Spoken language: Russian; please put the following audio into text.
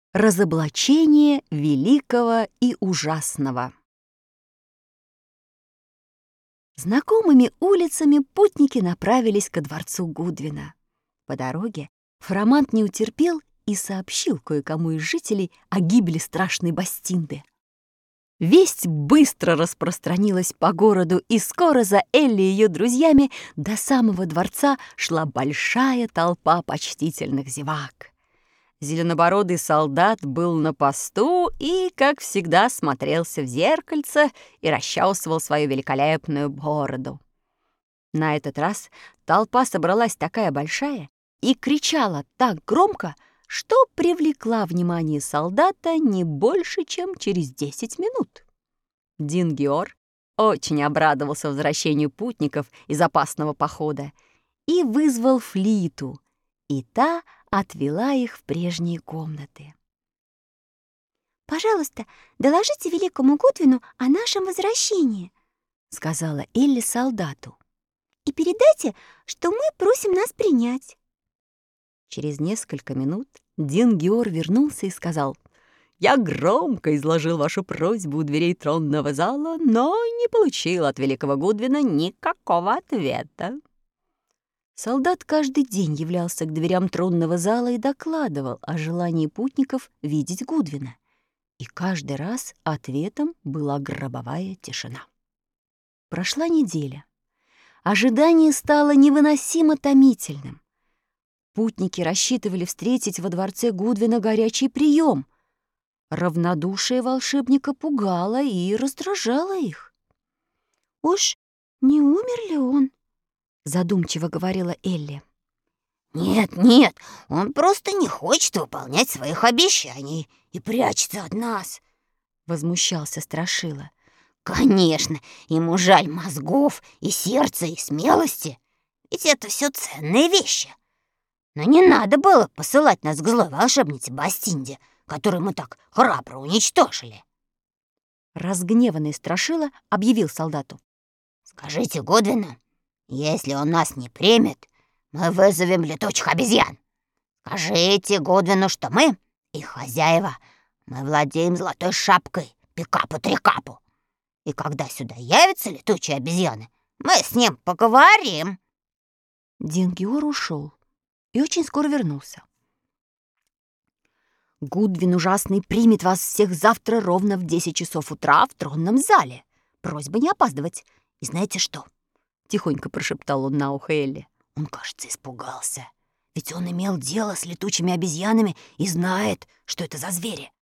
Разоблачение великого и ужасного. Знакомыми улицами путники направились ко дворцу Гудвина. По дороге Фарамант не утерпел и сообщил кое-кому из жителей о гибели страшной Бастинды. Весть быстро распространилась по городу, и скоро за Элли и ее друзьями до самого дворца шла большая толпа почтительных зевак. Зеленобородый солдат был на посту и, как всегда, смотрелся в зеркальце и расчесывал свою великолепную бороду. На этот раз толпа собралась такая большая и кричала так громко, что привлекла внимание солдата не больше, чем через 10 минут. Дингиор очень обрадовался возвращению путников из опасного похода и вызвал Флиту, и та отвела их в прежние комнаты. «Пожалуйста, доложите великому Гудвину о нашем возвращении», — сказала Элли солдату. «и передайте, что мы просим нас принять». Через несколько минут Дингиор вернулся и сказал: «Я громко изложил вашу просьбу у дверей тронного зала, но не получил от великого Гудвина никакого ответа». Солдат каждый день являлся к дверям тронного зала и докладывал о желании путников видеть Гудвина. И каждый раз ответом была гробовая тишина. Прошла неделя. Ожидание стало невыносимо томительным. Путники рассчитывали встретить во дворце Гудвина горячий прием. Равнодушие волшебника пугало и раздражало их. «Уж не умер ли он?» — задумчиво говорила Элли. «Нет, он просто не хочет выполнять своих обещаний и прячется от нас», — возмущался Страшила. «Конечно, ему жаль мозгов и сердца, и смелости, ведь это все ценные вещи. Но не надо было посылать нас к злой волшебнице Бастинде, которую мы так храбро уничтожили». Разгневанный Страшила объявил солдату: «Скажите Гудвину, если он нас не примет, мы вызовем летучих обезьян. Скажите Гудвину, что мы, их хозяева, мы владеем золотой шапкой Пикапу-Трикапу. И когда сюда явятся летучие обезьяны, мы с ним поговорим». Дингиор ушел и очень скоро вернулся. «Гудвин ужасный примет вас всех завтра ровно в 10 часов утра в тронном зале. Просьба не опаздывать. И знаете что?» — тихонько прошептал он на ухо Элли. «Он, кажется, испугался. Ведь он имел дело с летучими обезьянами и знает, что это за звери.